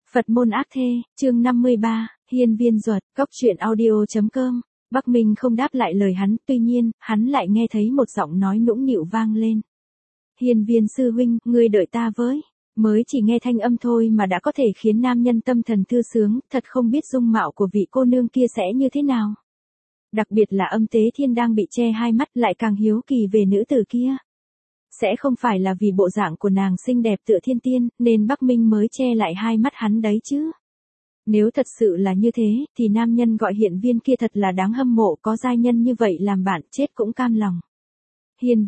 Phật môn ác thê, chương 53, hiên viên duật, cốc truyện audio.com. Bắc Minh không đáp lại lời hắn, tuy nhiên, hắn lại nghe thấy một giọng nói nũng nịu vang lên. Hiên viên sư huynh, ngươi đợi ta với. Mới chỉ nghe thanh âm thôi mà đã có thể khiến nam nhân tâm thần thư sướng, thật không biết dung mạo của vị cô nương kia sẽ như thế nào. Đặc biệt là Âm Tế Thiên đang bị che hai mắt lại càng hiếu kỳ về nữ tử kia. Sẽ không phải là vì bộ dạng của nàng xinh đẹp tựa thiên tiên, nên Bắc Minh mới che lại hai mắt hắn đấy chứ. Nếu thật sự là như thế, thì nam nhân gọi hiện viên kia thật là đáng hâm mộ, có giai nhân như vậy làm bạn chết cũng cam lòng. Hiên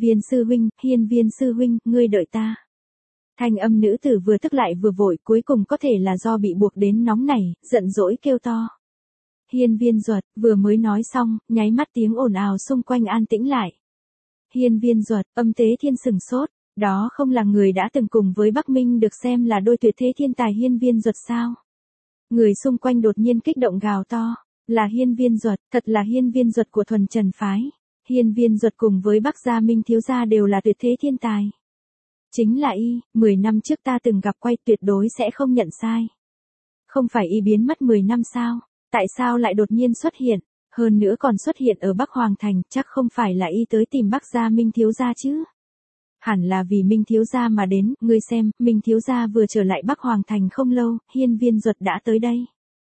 viên sư huynh, ngươi đợi ta. Thanh âm nữ tử vừa tức lại vừa vội, cuối cùng có thể là do bị buộc đến nóng này, giận dỗi kêu to. Hiên viên duật, vừa mới nói xong, nháy mắt tiếng ồn ào xung quanh an tĩnh lại. Hiên viên duật, Âm Tế Thiên sừng sốt, đó không là người đã từng cùng với Bắc Minh được xem là đôi tuyệt thế thiên tài hiên viên duật sao? Người xung quanh đột nhiên kích động gào to, là hiên viên duật, thật là hiên viên duật của thuần trần phái. Hiên viên duật cùng với Bắc gia Minh thiếu gia đều là tuyệt thế thiên tài. Chính là y, 10 năm trước ta từng gặp quay, tuyệt đối sẽ không nhận sai. Không phải y biến mất 10 năm sao? Tại sao lại đột nhiên xuất hiện? Hơn nữa còn xuất hiện ở Bắc Hoàng Thành, chắc không phải là y tới tìm Bắc gia Minh thiếu gia chứ? Hẳn là vì Minh thiếu gia mà đến, ngươi xem, Minh thiếu gia vừa trở lại Bắc Hoàng Thành không lâu, hiên viên duật đã tới đây.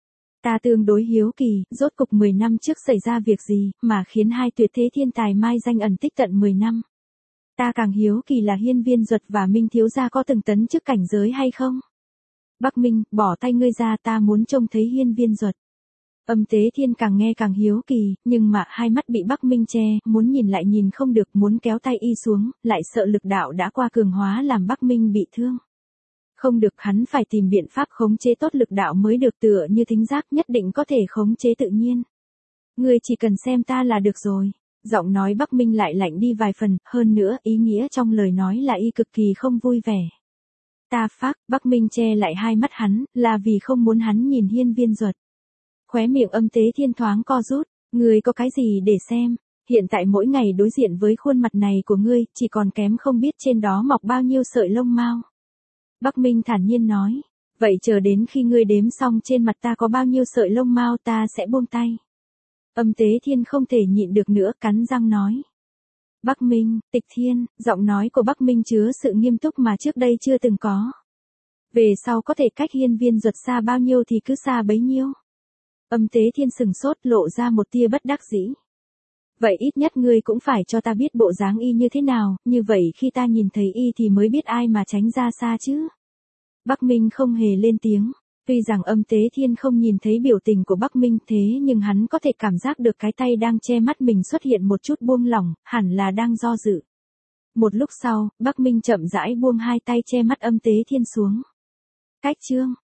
Ta tương đối hiếu kỳ, rốt cục 10 năm trước xảy ra việc gì, mà khiến hai tuyệt thế thiên tài mai danh ẩn tích tận 10 năm. Ta càng hiếu kỳ là hiên viên duật và Minh thiếu gia có từng tấn chức cảnh giới hay không? Bắc Minh, bỏ tay ngươi ra, ta muốn trông thấy hiên viên duật. Âm Tế Thiên càng nghe càng hiếu kỳ, nhưng mà hai mắt bị Bắc Minh che, muốn nhìn lại nhìn không được, muốn kéo tay y xuống, lại sợ lực đạo đã qua cường hóa làm Bắc Minh bị thương. Không được, hắn phải tìm biện pháp khống chế tốt lực đạo mới được, tựa như thính giác nhất định có thể khống chế tự nhiên. Ngươi chỉ cần xem ta là được rồi. Giọng nói Bắc Minh lại lạnh đi vài phần, hơn nữa, ý nghĩa trong lời nói là y cực kỳ không vui vẻ. Ta phác, Bắc Minh che lại hai mắt hắn, là vì không muốn hắn nhìn hiên viên duật. Khóe miệng Âm Tế Thiên thoáng co rút, ngươi có cái gì để xem, hiện tại mỗi ngày đối diện với khuôn mặt này của ngươi, chỉ còn kém không biết trên đó mọc bao nhiêu sợi lông mao. Bắc Minh thản nhiên nói, vậy chờ đến khi ngươi đếm xong trên mặt ta có bao nhiêu sợi lông mao ta sẽ buông tay. Âm Tế Thiên không thể nhịn được nữa, cắn răng nói. Bắc Minh, Tịch Thiên, giọng nói của Bắc Minh chứa sự nghiêm túc mà trước đây chưa từng có. Về sau có thể cách hiên viên duật xa bao nhiêu thì cứ xa bấy nhiêu. Âm Tế Thiên sừng sốt, lộ ra một tia bất đắc dĩ. Vậy ít nhất ngươi cũng phải cho ta biết bộ dáng y như thế nào, như vậy khi ta nhìn thấy y thì mới biết ai mà tránh ra xa chứ. Bắc Minh không hề lên tiếng. Tuy rằng Âm Tế Thiên không nhìn thấy biểu tình của Bắc Minh, thế nhưng hắn có thể cảm giác được cái tay đang che mắt mình xuất hiện một chút buông lỏng, hẳn là đang do dự. Một lúc sau, Bắc Minh chậm rãi buông hai tay che mắt Âm Tế Thiên xuống. Cách chương